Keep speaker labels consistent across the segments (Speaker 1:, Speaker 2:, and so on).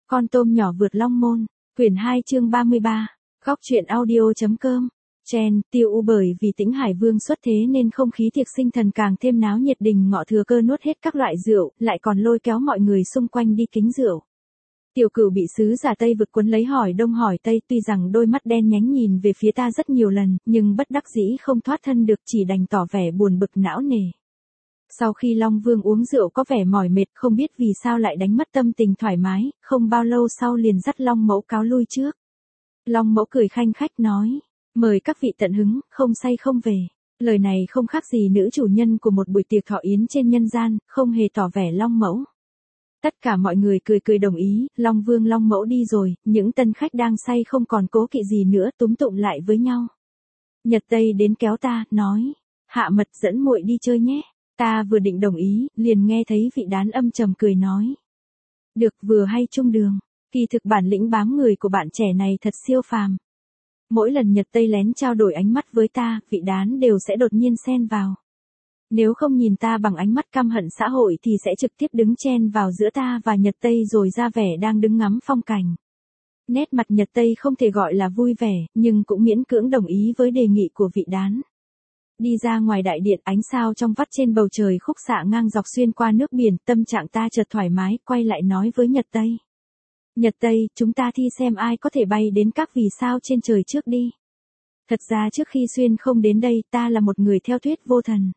Speaker 1: Con tôm nhỏ vượt long môn, quyển 2 chương 33, góc truyện audio.com. Chen, tiêu u bởi vì Tĩnh Hải Vương xuất thế nên không khí tiệc sinh thần càng thêm náo nhiệt, đình ngọ thừa cơ nuốt hết các loại rượu, lại còn lôi kéo mọi người xung quanh đi kính rượu. Tiểu Cửu bị sứ giả Tây vực quấn lấy hỏi đông hỏi tây, tuy rằng đôi mắt đen nhánh nhìn về phía ta rất nhiều lần, nhưng bất đắc dĩ không thoát thân được, chỉ đành tỏ vẻ buồn bực não nề. Sau khi Long Vương uống rượu có vẻ mỏi mệt, không biết vì sao lại đánh mất tâm tình thoải mái, không bao lâu sau liền dắt Long Mẫu cáo lui trước. Long Mẫu cười khanh khách nói, mời các vị tận hứng, không say không về. Lời này không khác gì nữ chủ nhân của một buổi tiệc thọ yến trên nhân gian, không hề tỏ vẻ Long Mẫu. Tất cả mọi người cười đồng ý, Long Vương Long Mẫu đi rồi, những tân khách đang say không còn cố kỵ gì nữa, túm tụm lại với nhau. Nhật Tây đến kéo ta, nói, Hạ Mật dẫn muội đi chơi nhé. Ta vừa định đồng ý, liền nghe thấy vị đán âm trầm cười nói. Được, vừa hay chung đường, kỳ thực bản lĩnh bám người của bạn trẻ này thật siêu phàm. Mỗi lần Nhật Tây lén trao đổi ánh mắt với ta, vị đán đều sẽ đột nhiên xen vào. Nếu không nhìn ta bằng ánh mắt căm hận xã hội thì sẽ trực tiếp đứng chen vào giữa ta và Nhật Tây rồi ra vẻ đang đứng ngắm phong cảnh. Nét mặt Nhật Tây không thể gọi là vui vẻ, nhưng cũng miễn cưỡng đồng ý với đề nghị của vị đán. Đi ra ngoài đại điện, ánh sao trong vắt trên bầu trời khúc xạ ngang dọc xuyên qua nước biển, tâm trạng ta chợt thoải mái, quay lại nói với Nhật Tây. Nhật Tây, chúng ta thi xem ai có thể bay đến các vì sao trên trời trước đi. Thật ra trước khi xuyên không đến đây, ta là một người theo thuyết vô thần.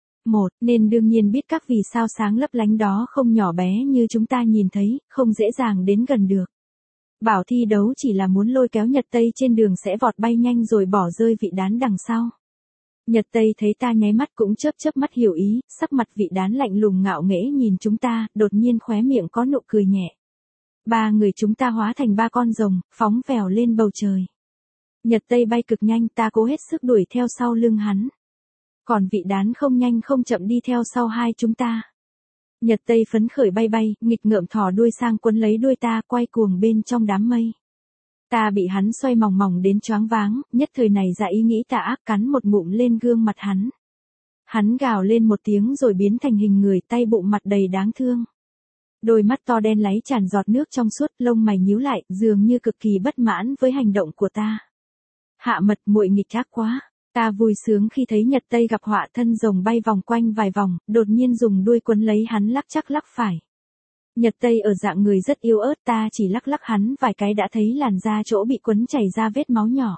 Speaker 1: Nên đương nhiên biết các vì sao sáng lấp lánh đó không nhỏ bé như chúng ta nhìn thấy, không dễ dàng đến gần được. Bảo thi đấu chỉ là muốn lôi kéo Nhật Tây trên đường sẽ vọt bay nhanh rồi bỏ rơi vị đán đằng sau. Nhật Tây thấy ta nháy mắt cũng chớp mắt hiểu ý, sắc mặt vị đán lạnh lùng ngạo nghễ nhìn chúng ta, đột nhiên khóe miệng có nụ cười nhẹ. Ba người chúng ta hóa thành ba con rồng, phóng vèo lên bầu trời. Nhật Tây bay cực nhanh, ta cố hết sức đuổi theo sau lưng hắn. Còn vị đán không nhanh không chậm đi theo sau hai chúng ta. Nhật Tây phấn khởi bay, nghịch ngợm thò đuôi sang quấn lấy đuôi ta, quay cuồng bên trong đám mây. Ta bị hắn xoay mỏng đến choáng váng, nhất thời này ra ý nghĩ tà ác, cắn một ngụm lên gương mặt hắn. Hắn gào lên một tiếng rồi biến thành hình người, tay bụng mặt đầy đáng thương. Đôi mắt to đen láy tràn giọt nước trong suốt, lông mày nhíu lại, dường như cực kỳ bất mãn với hành động của ta. Hạ Mật, muội nghịch ác quá. Ta vui sướng khi thấy Nhật Tây gặp họa, thân rồng bay vòng quanh vài vòng, đột nhiên dùng đuôi quấn lấy hắn lắc chắc lắc phải. Nhật Tây ở dạng người rất yếu ớt, ta chỉ lắc hắn vài cái đã thấy làn da chỗ bị quấn chảy ra vết máu nhỏ.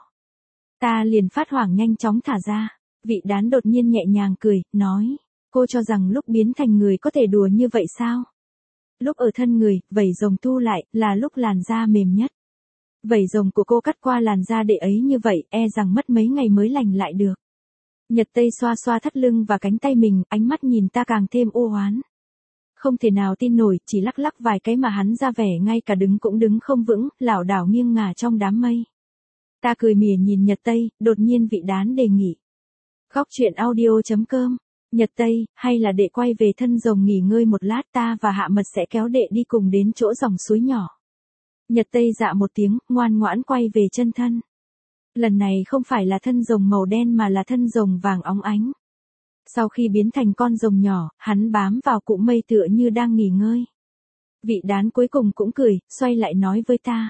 Speaker 1: Ta liền phát hoảng nhanh chóng thả ra. Vị đán đột nhiên nhẹ nhàng cười, nói, cô cho rằng lúc biến thành người có thể đùa như vậy sao? Lúc ở thân người, vảy rồng thu lại, là lúc làn da mềm nhất. Vảy rồng của cô cắt qua làn da đệ ấy như vậy, e rằng mất mấy ngày mới lành lại được. Nhật Tây xoa thắt lưng và cánh tay mình, ánh mắt nhìn ta càng thêm u oán. Không thể nào tin nổi, chỉ lắc vài cái mà hắn ra vẻ ngay cả đứng cũng đứng không vững, lảo đảo nghiêng ngả trong đám mây. Ta cười mỉa nhìn Nhật Tây, đột nhiên vị đán đề nghị. Góc truyện audio.com. Nhật Tây, hay là đệ quay về thân rồng nghỉ ngơi một lát, ta và Hạ Mật sẽ kéo đệ đi cùng đến chỗ dòng suối nhỏ. Nhật Tây dạ một tiếng, ngoan ngoãn quay về chân thân. Lần này không phải là thân rồng màu đen mà là thân rồng vàng óng ánh. Sau khi biến thành con rồng nhỏ, hắn bám vào cụm mây tựa như đang nghỉ ngơi. Vị đán cuối cùng cũng cười, xoay lại nói với ta.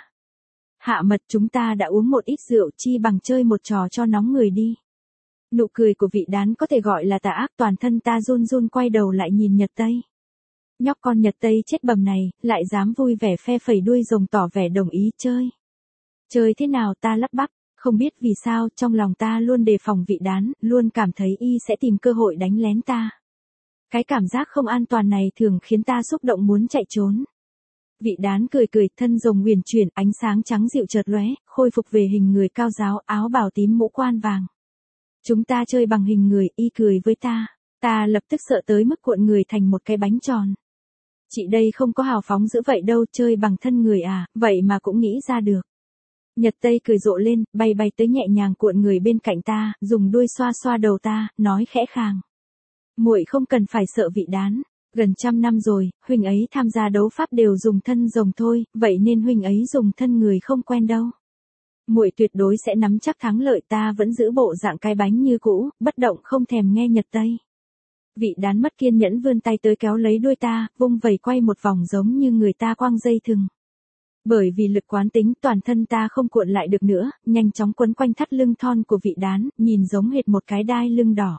Speaker 1: Hạ Mật, chúng ta đã uống một ít rượu, chi bằng chơi một trò cho nóng người đi. Nụ cười của vị đán có thể gọi là tà ác, toàn thân ta run quay đầu lại nhìn Nhật Tây. Nhóc con Nhật Tây chết bầm này, lại dám vui vẻ phe phẩy đuôi rồng tỏ vẻ đồng ý chơi. Chơi thế nào, ta lắp bắp, không biết vì sao, trong lòng ta luôn đề phòng vị đán, luôn cảm thấy y sẽ tìm cơ hội đánh lén ta. Cái cảm giác không an toàn này thường khiến ta xúc động muốn chạy trốn. Vị đán cười, thân rồng huyền chuyển, ánh sáng trắng dịu chợt lóe, khôi phục về hình người cao ráo, áo bào tím mũ quan vàng. Chúng ta chơi bằng hình người, y cười với ta. Ta lập tức sợ tới mức cuộn người thành một cái bánh tròn. Chị đây không có hào phóng dữ vậy đâu, chơi bằng thân người à, vậy mà cũng nghĩ ra được. Nhật Tây cười rộ lên, bay tới nhẹ nhàng cuộn người bên cạnh ta, dùng đuôi xoa đầu ta, nói khẽ khàng. Muội không cần phải sợ vị đán, gần 100 năm rồi, huynh ấy tham gia đấu pháp đều dùng thân rồng thôi, vậy nên huynh ấy dùng thân người không quen đâu. Muội tuyệt đối sẽ nắm chắc thắng lợi, ta vẫn giữ bộ dạng cái bánh như cũ, bất động không thèm nghe Nhật Tây. Vị đán mất kiên nhẫn vươn tay tới kéo lấy đuôi ta, vung vẩy quay một vòng giống như người ta quăng dây thừng. Bởi vì lực quán tính toàn thân ta không cuộn lại được nữa, nhanh chóng quấn quanh thắt lưng thon của vị đán, nhìn giống hệt một cái đai lưng đỏ.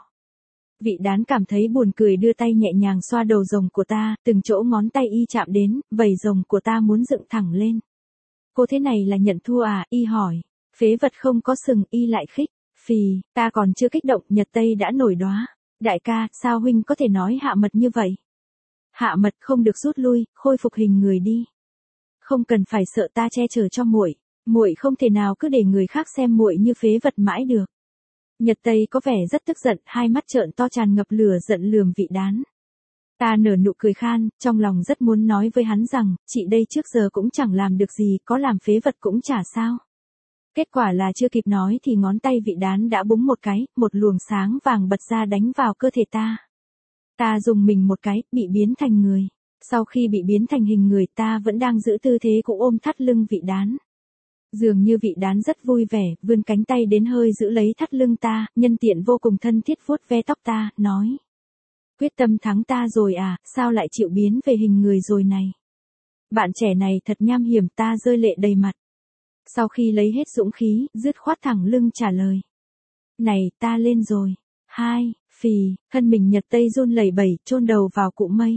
Speaker 1: Vị đán cảm thấy buồn cười đưa tay nhẹ nhàng xoa đầu rồng của ta, từng chỗ ngón tay y chạm đến, vảy rồng của ta muốn dựng thẳng lên. Cô thế này là nhận thua à, y hỏi. Phế vật không có sừng, y lại khích. Phì, ta còn chưa kích động, Nhật Tây đã nổi đóa. Đại ca, sao huynh có thể nói hạ mật như vậy? Hạ mật không được rút lui, khôi phục hình người đi. Không cần phải sợ ta che chở cho muội, muội không thể nào cứ để người khác xem muội như phế vật mãi được. Nhật Tây có vẻ rất tức giận, hai mắt trợn to tràn ngập lửa giận lườm vị đán. Ta nở nụ cười khan, trong lòng rất muốn nói với hắn rằng, chị đây trước giờ cũng chẳng làm được gì, có làm phế vật cũng chả sao. Kết quả là chưa kịp nói thì ngón tay vị đán đã búng một cái, một luồng sáng vàng bật ra đánh vào cơ thể ta. Ta dùng mình một cái, bị biến thành người. Sau khi bị biến thành hình người ta vẫn đang giữ tư thế cũng ôm thắt lưng vị đán. Dường như vị đán rất vui vẻ, vươn cánh tay đến hơi giữ lấy thắt lưng ta, nhân tiện vô cùng thân thiết vuốt ve tóc ta, nói. Quyết tâm thắng ta rồi à, sao lại chịu biến về hình người rồi này? Bạn trẻ này thật nham hiểm, ta rơi lệ đầy mặt. Sau khi lấy hết dũng khí, dứt khoát thẳng lưng trả lời. Này, ta lên rồi. Hai, phì, thân mình Nhật Tây run lẩy bẩy, chôn đầu vào cụm mây.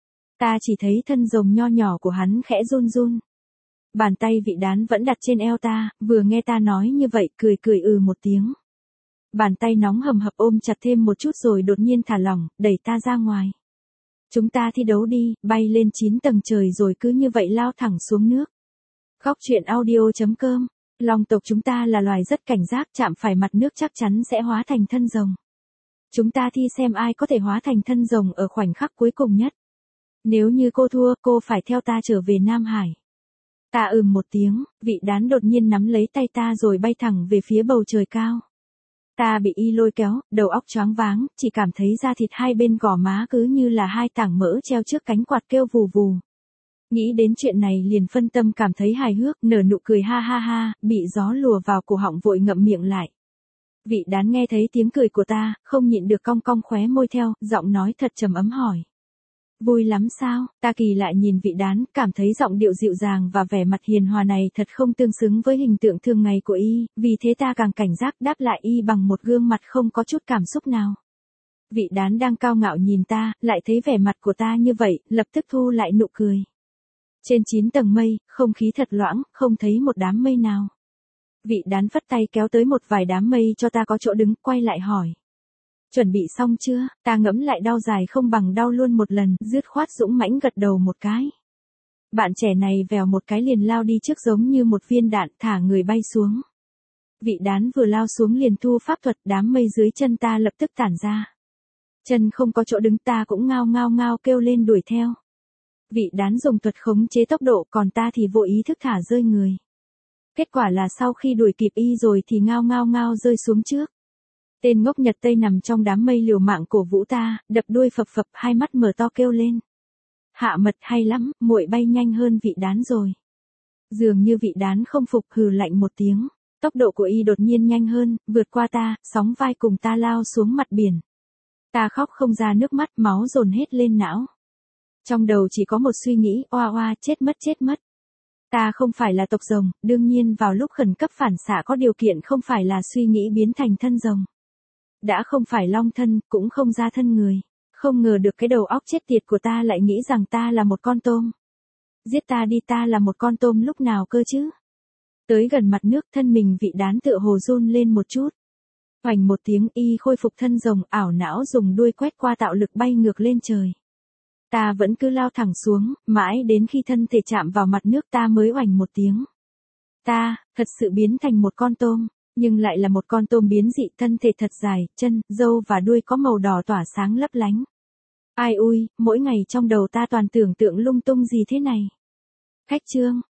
Speaker 1: Ta chỉ thấy thân rồng nho nhỏ của hắn khẽ run run. Bàn tay vị đán vẫn đặt trên eo ta, vừa nghe ta nói như vậy, cười cười một tiếng. Bàn tay nóng hầm hập ôm chặt thêm một chút rồi đột nhiên thả lỏng, đẩy ta ra ngoài. Chúng ta thi đấu đi, bay lên 9 tầng trời rồi cứ như vậy lao thẳng xuống nước. Góc truyện audio.com. Long tộc chúng ta là loài rất cảnh giác, chạm phải mặt nước chắc chắn sẽ hóa thành thân rồng. Chúng ta thi xem ai có thể hóa thành thân rồng ở khoảnh khắc cuối cùng nhất. Nếu như cô thua, cô phải theo ta trở về Nam Hải. Ta một tiếng, vị đán đột nhiên nắm lấy tay ta rồi bay thẳng về phía bầu trời cao. Ta bị y lôi kéo, đầu óc choáng váng, chỉ cảm thấy da thịt hai bên gò má cứ như là hai tảng mỡ treo trước cánh quạt kêu vù vù. Nghĩ đến chuyện này liền phân tâm cảm thấy hài hước, nở nụ cười ha ha ha, bị gió lùa vào cổ họng vội ngậm miệng lại. Vị đán nghe thấy tiếng cười của ta, không nhịn được cong cong khóe môi theo, giọng nói thật trầm ấm hỏi. Vui lắm sao? Ta kỳ lại nhìn vị đán, cảm thấy giọng điệu dịu dàng và vẻ mặt hiền hòa này thật không tương xứng với hình tượng thường ngày của y, vì thế ta càng cảnh giác đáp lại y bằng một gương mặt không có chút cảm xúc nào. Vị đán đang cao ngạo nhìn ta, lại thấy vẻ mặt của ta như vậy, lập tức thu lại nụ cười. Trên 9 tầng mây, không khí thật loãng, không thấy một đám mây nào. Vị đán phất tay kéo tới một vài đám mây cho ta có chỗ đứng, quay lại hỏi. Chuẩn bị xong chưa? Ta ngẫm lại đau dài không bằng đau luôn một lần, dứt khoát dũng mãnh gật đầu một cái. Bạn trẻ này vèo một cái liền lao đi trước giống như một viên đạn, thả người bay xuống. Vị đán vừa lao xuống liền thu pháp thuật, đám mây dưới chân ta lập tức tản ra. Chân không có chỗ đứng, ta cũng ngao ngao ngao kêu lên đuổi theo. Vị đán dùng thuật khống chế tốc độ, còn ta thì vô ý thức thả rơi người. Kết quả là sau khi đuổi kịp y rồi thì ngao ngao ngao rơi xuống trước. Tên ngốc Nhật Tây nằm trong đám mây liều mạng cổ vũ ta, đập đuôi phập phập, hai mắt mở to kêu lên. Hạ mật hay lắm, muội bay nhanh hơn vị đán rồi. Dường như vị đán không phục, hừ lạnh một tiếng. Tốc độ của y đột nhiên nhanh hơn, vượt qua ta, sóng vai cùng ta lao xuống mặt biển. Ta khóc không ra nước mắt, máu dồn hết lên não. Trong đầu chỉ có một suy nghĩ, oa oa, chết mất. Ta không phải là tộc rồng, đương nhiên vào lúc khẩn cấp phản xạ có điều kiện không phải là suy nghĩ biến thành thân rồng. Đã không phải long thân, cũng không ra thân người. Không ngờ được cái đầu óc chết tiệt của ta lại nghĩ rằng ta là một con tôm. Giết ta đi, ta là một con tôm lúc nào cơ chứ? Tới gần mặt nước, thân mình vị đán tựa hồ run lên một chút. Hoành một tiếng, y khôi phục thân rồng, ảo não dùng đuôi quét qua tạo lực bay ngược lên trời. Ta vẫn cứ lao thẳng xuống, mãi đến khi thân thể chạm vào mặt nước ta mới oành một tiếng. Ta, thật sự biến thành một con tôm, nhưng lại là một con tôm biến dị, thân thể thật dài, chân, râu và đuôi có màu đỏ tỏa sáng lấp lánh. Ai ui, mỗi ngày trong đầu ta toàn tưởng tượng lung tung gì thế này. Khách chương.